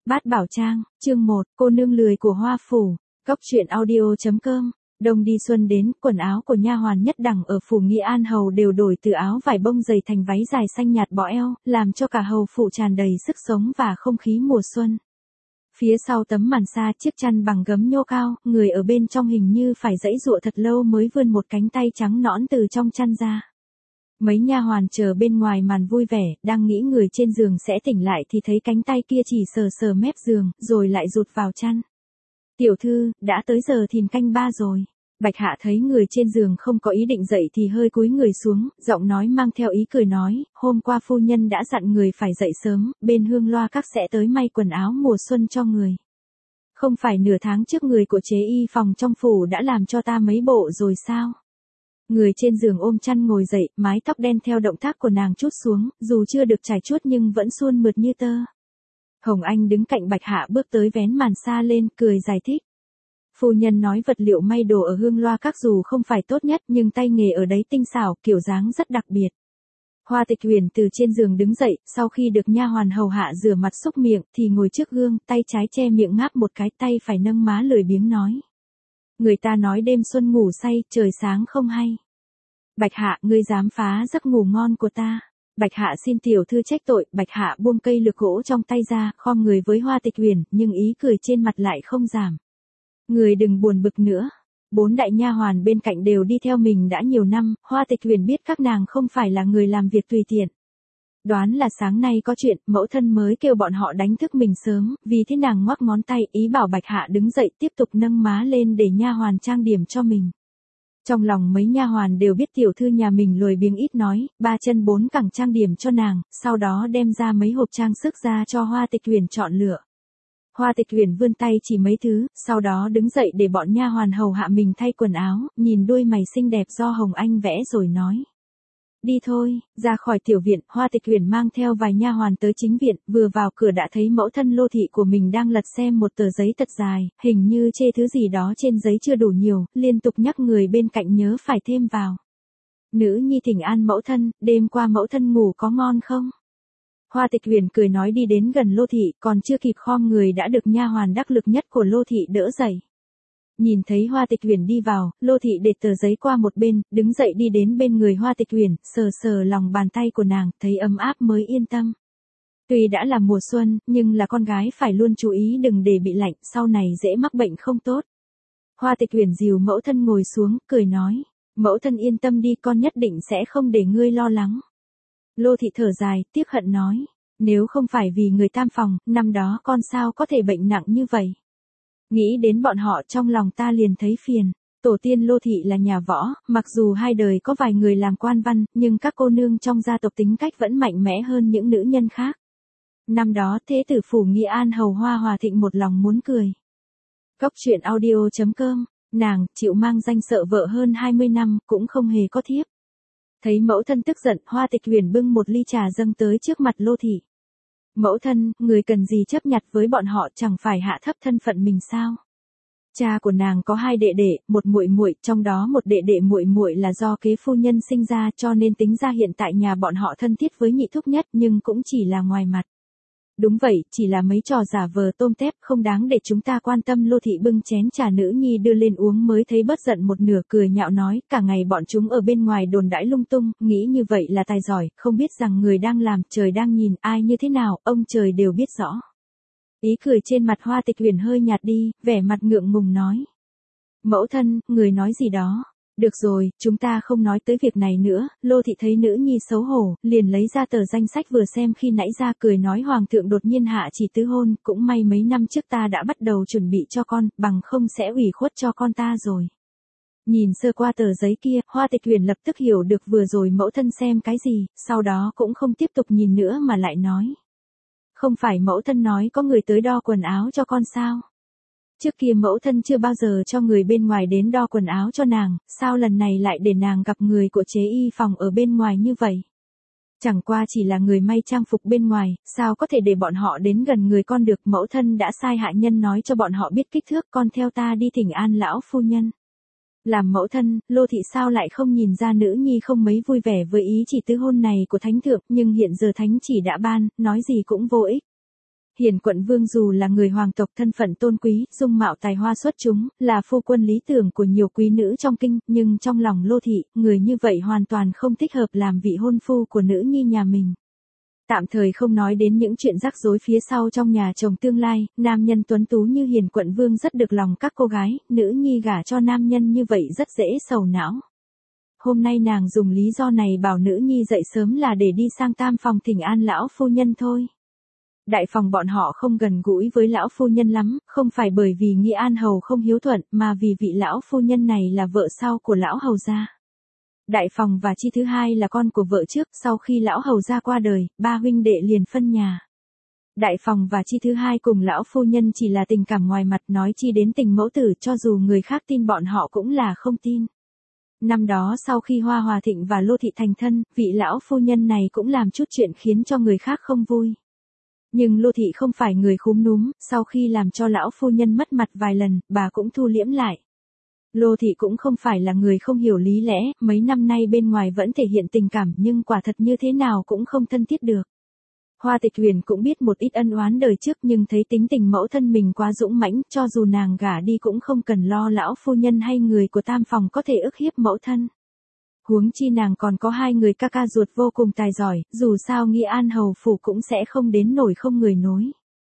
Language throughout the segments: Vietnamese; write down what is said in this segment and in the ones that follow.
Bát Bảo Trang, chương 1, cô nương lười của Hoa Phủ, Cốc truyện audio.com. Đông đi xuân đến, quần áo của nha hoàn nhất đẳng ở phủ Nghi An Hầu đều đổi từ áo vải bông dày thành váy dài xanh nhạt bó eo, làm cho cả hầu phủ tràn đầy sức sống và không khí mùa xuân. Phía sau tấm màn sa chiếc chăn bằng gấm nhô cao, người ở bên trong hình như phải giãy giụa thật lâu mới vươn một cánh tay trắng nõn từ trong chăn ra. Mấy nha hoàn chờ bên ngoài màn vui vẻ, đang nghĩ người trên giường sẽ tỉnh lại thì thấy cánh tay kia chỉ sờ sờ mép giường, rồi lại rụt vào chăn. Tiểu thư, đã tới giờ thìn canh ba rồi. Bạch Hạ thấy người trên giường không có ý định dậy thì hơi cúi người xuống, giọng nói mang theo ý cười nói, hôm qua phu nhân đã dặn người phải dậy sớm, bên Hương Loa các sẽ tới may quần áo mùa xuân cho người. Không phải nửa tháng trước người của chế y phòng trong phủ đã làm cho ta mấy bộ rồi sao? Người trên giường ôm chăn ngồi dậy, mái tóc đen theo động tác của nàng trút xuống, dù chưa được trải chuốt nhưng vẫn suôn mượt như tơ. Hồng Anh đứng cạnh Bạch Hạ bước tới vén màn sa lên, cười giải thích. Phu nhân nói vật liệu may đồ ở Hương Loa các dù không phải tốt nhất nhưng tay nghề ở đấy tinh xảo, kiểu dáng rất đặc biệt. Hoa Tịch Huyền từ trên giường đứng dậy, sau khi được nha hoàn hầu hạ rửa mặt xúc miệng thì ngồi trước gương, tay trái che miệng ngáp một cái, tay phải nâng má lười biếng nói. Người ta nói đêm xuân ngủ say, trời sáng không hay. Bạch Hạ, ngươi dám phá giấc ngủ ngon của ta. Bạch Hạ xin tiểu thư trách tội. Bạch Hạ buông cây lược gỗ trong tay ra, khom người với Hoa Tịch Huyền, nhưng ý cười trên mặt lại không giảm. Người đừng buồn bực nữa. 4 đại nha hoàn bên cạnh đều đi theo mình đã nhiều năm, Hoa Tịch Huyền biết các nàng không phải là người làm việc tùy tiện. Đoán là sáng nay có chuyện, mẫu thân mới kêu bọn họ đánh thức mình sớm, vì thế nàng ngoắc ngón tay, ý bảo Bạch Hạ đứng dậy tiếp tục nâng má lên để nha hoàn trang điểm cho mình. Trong lòng mấy nha hoàn đều biết tiểu thư nhà mình lười biếng ít nói, 3 chân 4 cẳng trang điểm cho nàng, sau đó đem ra mấy hộp trang sức ra cho Hoa Tịch Huyền chọn lựa. Hoa Tịch Huyền vươn tay chỉ mấy thứ, sau đó đứng dậy để bọn nha hoàn hầu hạ mình thay quần áo, nhìn đôi mày xinh đẹp do Hồng Anh vẽ rồi nói. Đi thôi, ra khỏi tiểu viện, Hoa Tịch Huyền mang theo vài nha hoàn tới chính viện, vừa vào cửa đã thấy mẫu thân Lô thị của mình đang lật xem một tờ giấy thật dài, hình như chê thứ gì đó trên giấy chưa đủ nhiều, liên tục nhắc người bên cạnh nhớ phải thêm vào. Nữ nhi thỉnh an mẫu thân, đêm qua mẫu thân ngủ có ngon không? Hoa Tịch Huyền cười nói đi đến gần Lô thị, còn chưa kịp khom người đã được nha hoàn đắc lực nhất của Lô thị đỡ dậy. Nhìn thấy Hoa Tịch Huyền đi vào, Lô thị để tờ giấy qua một bên, đứng dậy đi đến bên người Hoa Tịch Huyền, sờ sờ lòng bàn tay của nàng, thấy ấm áp mới yên tâm. Tuy đã là mùa xuân, nhưng là con gái phải luôn chú ý đừng để bị lạnh, sau này dễ mắc bệnh không tốt. Hoa Tịch Huyền dìu mẫu thân ngồi xuống, cười nói, mẫu thân yên tâm đi, con nhất định sẽ không để ngươi lo lắng. Lô thị thở dài, tiếc hận nói, nếu không phải vì người tam phòng, năm đó con sao có thể bệnh nặng như vậy. Nghĩ đến bọn họ trong lòng ta liền thấy phiền. Tổ tiên Lô thị là nhà võ, mặc dù hai đời có vài người làm quan văn, nhưng các cô nương trong gia tộc tính cách vẫn mạnh mẽ hơn những nữ nhân khác. Năm đó thế tử phủ Nghi An Hầu Hoa Hòa Thịnh một lòng muốn cười. Cốc truyện audio.com, nàng chịu mang danh sợ vợ hơn 20 năm, cũng không hề có thiếp. Thấy mẫu thân tức giận, Hoa Tịch Huyền bưng một ly trà dâng tới trước mặt Lô thị. Mẫu thân, người cần gì chấp nhặt với bọn họ, chẳng phải hạ thấp thân phận mình sao? Cha của nàng có 2 đệ đệ, một muội muội, trong đó một đệ đệ muội muội là do kế phu nhân sinh ra, cho nên tính ra hiện tại nhà bọn họ thân thiết với nhị thúc nhất, nhưng cũng chỉ là ngoài mặt. Đúng vậy, chỉ là mấy trò giả vờ tôm tép, không đáng để chúng ta quan tâm. Lô thị bưng chén trà nữ nhi đưa lên uống mới thấy bớt giận một nửa, cười nhạo nói, cả ngày bọn chúng ở bên ngoài đồn đãi lung tung, nghĩ như vậy là tài giỏi, không biết rằng người đang làm, trời đang nhìn, ai như thế nào, ông trời đều biết rõ. Ý cười trên mặt Hoa Tịch Huyền hơi nhạt đi, vẻ mặt ngượng ngùng nói. Mẫu thân, người nói gì đó? Được rồi, chúng ta không nói tới việc này nữa. Lô thị thấy nữ nhi xấu hổ, liền lấy ra tờ danh sách vừa xem khi nãy ra, cười nói hoàng thượng đột nhiên hạ chỉ tứ hôn, cũng may mấy năm trước ta đã bắt đầu chuẩn bị cho con, bằng không sẽ ủy khuất cho con ta rồi. Nhìn sơ qua tờ giấy kia, Hoa Tịch Huyền lập tức hiểu được vừa rồi mẫu thân xem cái gì, sau đó cũng không tiếp tục nhìn nữa mà lại nói. Không phải mẫu thân nói có người tới đo quần áo cho con sao? Trước kia mẫu thân chưa bao giờ cho người bên ngoài đến đo quần áo cho nàng, sao lần này lại để nàng gặp người của chế y phòng ở bên ngoài như vậy? Chẳng qua chỉ là người may trang phục bên ngoài, sao có thể để bọn họ đến gần người con được, mẫu thân đã sai hạ nhân nói cho bọn họ biết kích thước, con theo ta đi thỉnh an lão phu nhân. Làm mẫu thân, Lô thị sao lại không nhìn ra nữ nhi không mấy vui vẻ với ý chỉ tứ hôn này của thánh thượng, nhưng hiện giờ thánh chỉ đã ban, nói gì cũng vô ích. Hiền quận vương dù là người hoàng tộc thân phận tôn quý, dung mạo tài hoa xuất chúng, là phu quân lý tưởng của nhiều quý nữ trong kinh, nhưng trong lòng Lô thị, người như vậy hoàn toàn không thích hợp làm vị hôn phu của nữ nhi nhà mình. Tạm thời không nói đến những chuyện rắc rối phía sau trong nhà chồng tương lai, nam nhân tuấn tú như Hiền quận vương rất được lòng các cô gái, nữ nhi gả cho nam nhân như vậy rất dễ sầu não. Hôm nay nàng dùng lý do này bảo nữ nhi dậy sớm là để đi sang tam phòng thỉnh an lão phu nhân thôi. Đại phòng bọn họ không gần gũi với lão phu nhân lắm, không phải bởi vì Nghĩa An hầu không hiếu thuận, mà vì vị lão phu nhân này là vợ sau của lão hầu gia. Đại phòng và Chi thứ hai là con của vợ trước, sau khi lão hầu gia qua đời, ba huynh đệ liền phân nhà. Đại phòng và Chi thứ hai cùng lão phu nhân chỉ là tình cảm ngoài mặt, nói chi đến tình mẫu tử, cho dù người khác tin bọn họ cũng là không tin. Năm đó sau khi Hoa Hòa Thịnh và Lô thị thành thân, vị lão phu nhân này cũng làm chút chuyện khiến cho người khác không vui. Nhưng Lô thị không phải người khúm núm, sau khi làm cho lão phu nhân mất mặt vài lần, bà cũng thu liễm lại. Lô thị cũng không phải là người không hiểu lý lẽ, mấy năm nay bên ngoài vẫn thể hiện tình cảm nhưng quả thật như thế nào cũng không thân thiết được. Hoa Tịch Huyền cũng biết một ít ân oán đời trước nhưng thấy tính tình mẫu thân mình quá dũng mãnh, cho dù nàng gả đi cũng không cần lo lão phu nhân hay người của tam phòng có thể ức hiếp mẫu thân. Huống chi nàng còn có hai người ca ca ruột vô cùng tài giỏi, dù sao Nghĩa An hầu phủ cũng sẽ không đến nổi không người nối.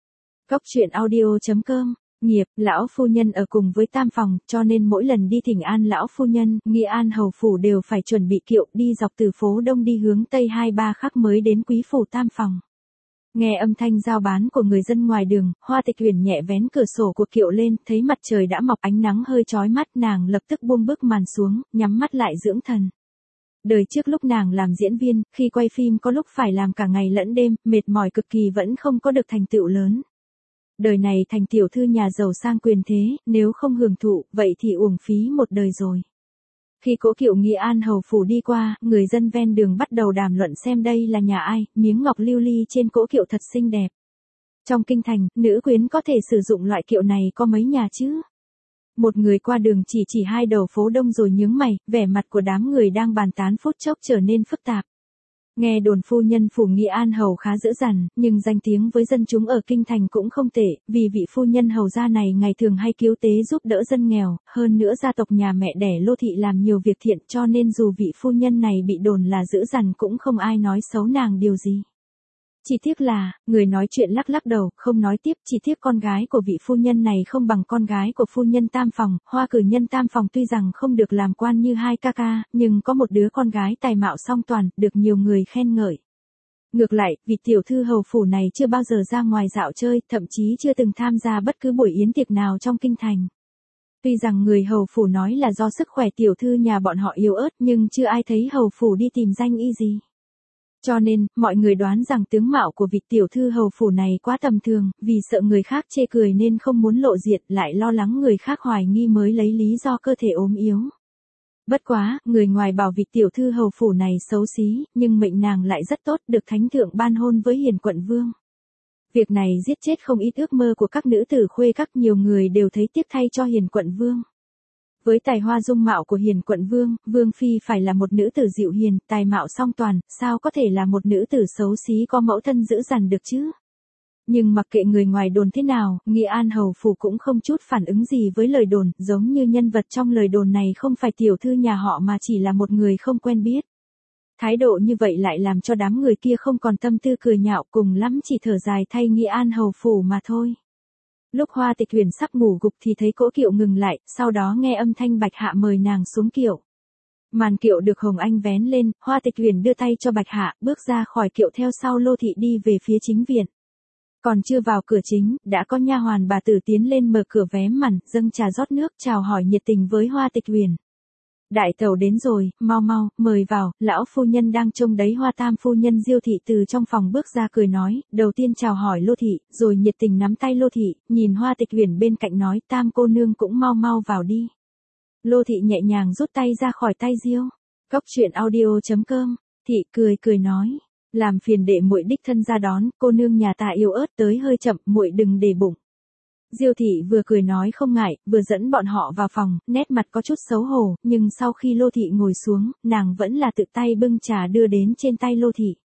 Cốc truyện audio.com. Nghiệp, lão phu nhân ở cùng với tam phòng, cho nên mỗi lần đi thỉnh an lão phu nhân, Nghĩa An hầu phủ đều phải chuẩn bị kiệu đi dọc từ phố đông đi hướng tây 2-3 khắc mới đến quý phủ tam phòng. Nghe âm thanh giao bán của người dân ngoài đường, Hoa Tịch Huyền nhẹ vén cửa sổ của kiệu lên, thấy mặt trời đã mọc ánh nắng hơi chói mắt, nàng lập tức buông bức màn xuống, nhắm mắt lại dưỡng thần. Đời trước lúc nàng làm diễn viên, khi quay phim có lúc phải làm cả ngày lẫn đêm, mệt mỏi cực kỳ vẫn không có được thành tựu lớn. Đời này thành tiểu thư nhà giàu sang quyền thế, nếu không hưởng thụ, vậy thì uổng phí một đời rồi. Khi cỗ kiệu Nghĩa An hầu phủ đi qua, người dân ven đường bắt đầu đàm luận xem đây là nhà ai, miếng ngọc lưu ly trên cỗ kiệu thật xinh đẹp. Trong kinh thành, nữ quyến có thể sử dụng loại kiệu này có mấy nhà chứ? Một người qua đường chỉ hai đầu phố đông rồi nhướng mày, vẻ mặt của đám người đang bàn tán phút chốc trở nên phức tạp. Nghe đồn phu nhân phủ Nghĩa An hầu khá dữ dằn, nhưng danh tiếng với dân chúng ở kinh thành cũng không tệ, vì vị phu nhân hầu gia này ngày thường hay cứu tế giúp đỡ dân nghèo, hơn nữa gia tộc nhà mẹ đẻ Lô thị làm nhiều việc thiện, cho nên dù vị phu nhân này bị đồn là dữ dằn cũng không ai nói xấu nàng điều gì. Chỉ tiếc là, người nói chuyện lắc lắc đầu, không nói tiếp, chỉ tiếc con gái của vị phu nhân này không bằng con gái của phu nhân tam phòng, Hoa cử nhân tam phòng tuy rằng không được làm quan như hai ca ca, nhưng có một đứa con gái tài mạo song toàn, được nhiều người khen ngợi. Ngược lại, vị tiểu thư hầu phủ này chưa bao giờ ra ngoài dạo chơi, thậm chí chưa từng tham gia bất cứ buổi yến tiệc nào trong kinh thành. Tuy rằng người hầu phủ nói là do sức khỏe tiểu thư nhà bọn họ yếu ớt nhưng chưa ai thấy hầu phủ đi tìm danh y gì. Cho nên, mọi người đoán rằng tướng mạo của vị tiểu thư hầu phủ này quá tầm thường, vì sợ người khác chê cười nên không muốn lộ diện, lại lo lắng người khác hoài nghi mới lấy lý do cơ thể ốm yếu. Bất quá, người ngoài bảo vị tiểu thư hầu phủ này xấu xí, nhưng mệnh nàng lại rất tốt, được thánh thượng ban hôn với Hiền quận vương. Việc này giết chết không ít ước mơ của các nữ tử khuê các, nhiều người đều thấy tiếc thay cho Hiền quận vương. Với tài hoa dung mạo của Hiền quận vương, vương phi phải là một nữ tử dịu hiền, tài mạo song toàn, sao có thể là một nữ tử xấu xí có mẫu thân dữ dằn được chứ? Nhưng mặc kệ người ngoài đồn thế nào, Nghĩa An hầu phủ cũng không chút phản ứng gì với lời đồn, giống như nhân vật trong lời đồn này không phải tiểu thư nhà họ mà chỉ là một người không quen biết. Thái độ như vậy lại làm cho đám người kia không còn tâm tư cười nhạo, cùng lắm chỉ thở dài thay Nghĩa An hầu phủ mà thôi. Lúc Hoa Tịch Huyền sắp ngủ gục thì thấy cỗ kiệu ngừng lại, sau đó nghe âm thanh Bạch Hạ mời nàng xuống kiệu. Màn kiệu được Hồng Anh vén lên, Hoa Tịch Huyền đưa tay cho Bạch Hạ, bước ra khỏi kiệu theo sau Lô thị đi về phía chính viện. Còn chưa vào cửa chính, đã có nha hoàn bà tử tiến lên mở cửa vén màn, dâng trà rót nước, chào hỏi nhiệt tình với Hoa Tịch Huyền. Đại tẩu đến rồi, mau mau, mời vào, lão phu nhân đang trông đấy. Hoa tam phu nhân Diêu thị từ trong phòng bước ra cười nói, đầu tiên chào hỏi Lô thị, rồi nhiệt tình nắm tay Lô thị, nhìn Hoa Tịch Huyền bên cạnh nói, tam cô nương cũng mau mau vào đi. Lô thị nhẹ nhàng rút tay ra khỏi tay Diêu. Cốc truyện audio.com, thị cười nói, làm phiền đệ muội đích thân ra đón, cô nương nhà ta yếu ớt tới hơi chậm, muội đừng để bụng. Diêu thị vừa cười nói không ngại, vừa dẫn bọn họ vào phòng, nét mặt có chút xấu hổ, nhưng sau khi Lô thị ngồi xuống, nàng vẫn là tự tay bưng trà đưa đến trên tay Lô thị.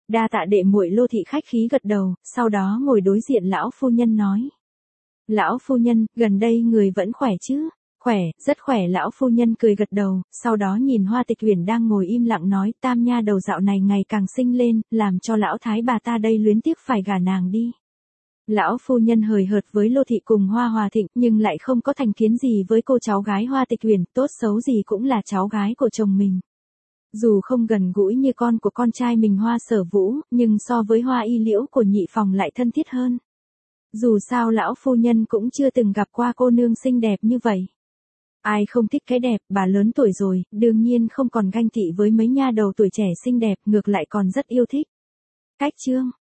Đa tạ đệ muội. Lô thị khách khí gật đầu, sau đó ngồi đối diện lão phu nhân nói. Lão phu nhân, gần đây người vẫn khỏe chứ? Khỏe, rất khỏe. Lão phu nhân cười gật đầu, sau đó nhìn Hoa Tịch Uyển đang ngồi im lặng nói, Tam nha đầu dạo này ngày càng xinh lên, làm cho lão thái bà ta đây luyến tiếc phải gả nàng đi. Lão phu nhân hời hợt với Lô thị cùng Hoa Hòa Thịnh, nhưng lại không có thành kiến gì với cô cháu gái Hoa Tịch Uyển, tốt xấu gì cũng là cháu gái của chồng mình. Dù không gần gũi như con của con trai mình Hoa Sở Vũ, nhưng so với Hoa Y Liễu của nhị phòng lại thân thiết hơn. Dù sao lão phu nhân cũng chưa từng gặp qua cô nương xinh đẹp như vậy. Ai không thích cái đẹp, bà lớn tuổi rồi, đương nhiên không còn ganh tị với mấy nha đầu tuổi trẻ xinh đẹp, ngược lại còn rất yêu thích. Cách chương